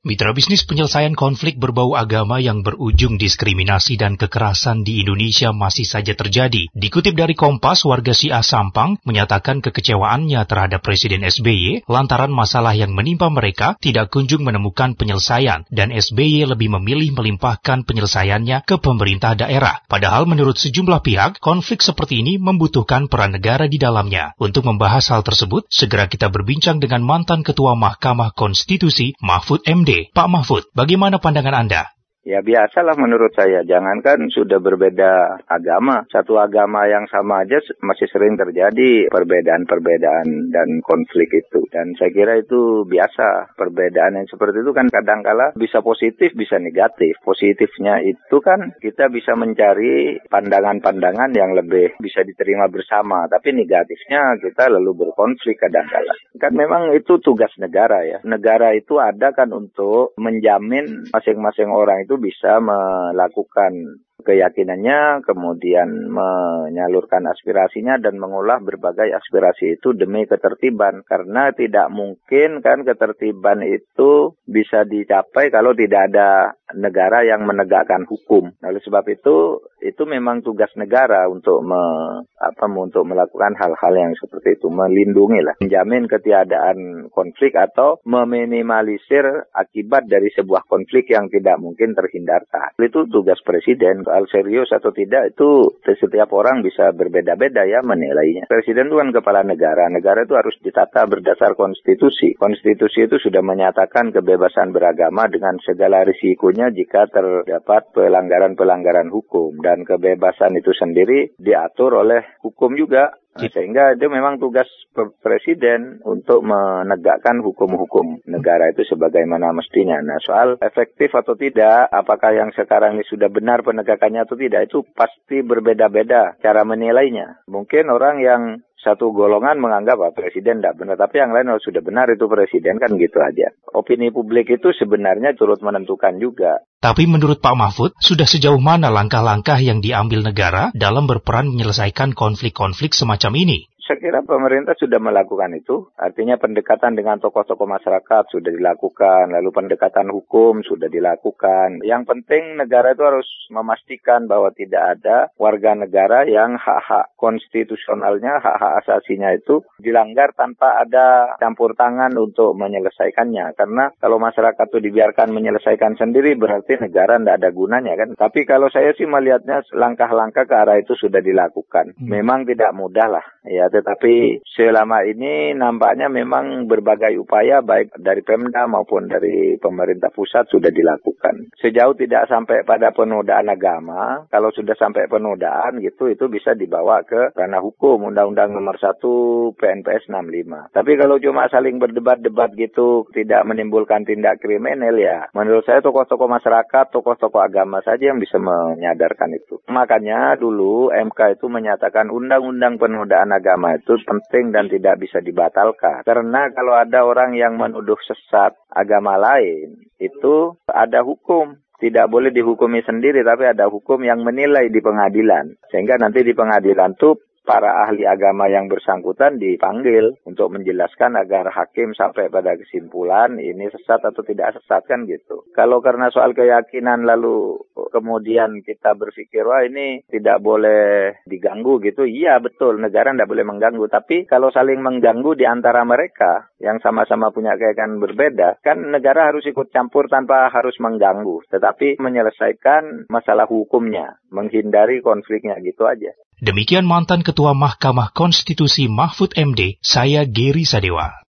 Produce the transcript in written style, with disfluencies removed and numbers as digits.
Mitra bisnis, penyelesaian konflik berbau agama yang berujung diskriminasi dan kekerasan di Indonesia masih saja terjadi. Dikutip dari Kompas, warga Siak Sampang menyatakan kekecewaannya terhadap Presiden SBY lantaran masalah yang menimpa mereka tidak kunjung menemukan penyelesaian dan SBY lebih memilih melimpahkan penyelesaiannya ke pemerintah daerah. Padahal menurut sejumlah pihak, konflik seperti ini membutuhkan peran negara di dalamnya. Untuk membahas hal tersebut, segera kita berbincang dengan mantan Ketua Mahkamah Konstitusi, Mahfud MD. Pak Mahfud, bagaimana pandangan Anda? Ya biasalah menurut saya, jangankan sudah berbeda agama, satu agama yang sama aja masih sering terjadi perbedaan-perbedaan dan konflik itu. Dan saya kira itu biasa, perbedaan yang seperti itu kan kadangkala bisa positif, bisa negatif. Positifnya itu kan kita bisa mencari pandangan-pandangan yang lebih bisa diterima bersama, tapi negatifnya kita lalu berkonflik kadangkala. Kan memang itu tugas negara ya. Negara itu ada kan untuk menjamin masing-masing orang itu bisa melakukan keyakinannya, kemudian menyalurkan aspirasinya dan mengolah berbagai aspirasi itu demi ketertiban. Karena tidak mungkin kan ketertiban itu bisa dicapai kalau tidak ada negara yang menegakkan hukum. Oleh sebab itu memang tugas negara untuk untuk melakukan hal-hal yang seperti itu, melindungi lah, menjamin ketiadaan konflik atau meminimalisir akibat dari sebuah konflik yang tidak mungkin terhindarkan. Itu tugas presiden. Soal serius atau tidak itu setiap orang bisa berbeda-beda ya menilainya. Presiden itu kan kepala negara. Negara itu harus ditata berdasar konstitusi. Konstitusi itu sudah menyatakan kebebasan beragama dengan segala risikonya jika terdapat pelanggaran-pelanggaran hukum. Dan kebebasan itu sendiri diatur oleh hukum juga. Sehingga itu memang tugas presiden untuk menegakkan hukum-hukum negara itu sebagaimana mestinya. Nah, soal efektif atau tidak, apakah yang sekarang ini sudah benar penegakannya atau tidak, itu pasti berbeda-beda cara menilainya. Mungkin orang yang satu golongan menganggap presiden tidak benar, tapi yang lain sudah benar itu presiden, kan gitu aja. Opini publik itu sebenarnya turut menentukan juga. Tapi menurut Pak Mahfud, sudah sejauh mana langkah-langkah yang diambil negara dalam berperan menyelesaikan konflik-konflik semacam ini? Saya kira pemerintah sudah melakukan itu, artinya pendekatan dengan tokoh-tokoh masyarakat sudah dilakukan, lalu pendekatan hukum sudah dilakukan. Yang penting negara itu harus memastikan bahwa tidak ada warga negara yang hak-hak konstitusionalnya, hak-hak asasinya itu dilanggar tanpa ada campur tangan untuk menyelesaikannya. Karena kalau masyarakat itu dibiarkan menyelesaikan sendiri, berarti negara tidak ada gunanya kan. Tapi kalau saya sih melihatnya langkah-langkah ke arah itu sudah dilakukan. Memang tidak mudah lah, ya. Tetapi selama ini nampaknya memang berbagai upaya baik dari Pemda maupun dari pemerintah pusat sudah dilakukan. Sejauh tidak sampai pada penodaan agama, kalau sudah sampai penodaan gitu, itu bisa dibawa ke ranah hukum, Undang-Undang Nomor 1 PNPS 65. Tapi kalau cuma saling berdebat-debat gitu, tidak menimbulkan tindak kriminal ya, menurut saya tokoh-tokoh masyarakat, tokoh-tokoh agama saja yang bisa menyadarkan itu. Makanya dulu MK itu menyatakan Undang-Undang Penodaan Agama itu penting dan tidak bisa dibatalkan. Karena kalau ada orang yang menuduh sesat agama lain, itu ada hukum. Tidak boleh dihukumi sendiri, tapi ada hukum yang menilai di pengadilan. Sehingga nanti di pengadilan itu para ahli agama yang bersangkutan dipanggil untuk menjelaskan agar hakim sampai pada kesimpulan ini sesat atau tidak sesat kan gitu. Kalau karena soal keyakinan lalu kemudian kita berpikir wah ini tidak boleh diganggu gitu, iya betul negara tidak boleh mengganggu. Tapi kalau saling mengganggu di antara mereka yang sama-sama punya keyakinan berbeda, kan negara harus ikut campur tanpa harus mengganggu, tetapi menyelesaikan masalah hukumnya, menghindari konfliknya gitu aja. Demikian mantan Ketua Mahkamah Konstitusi Mahfud MD, saya Geri Sadewa.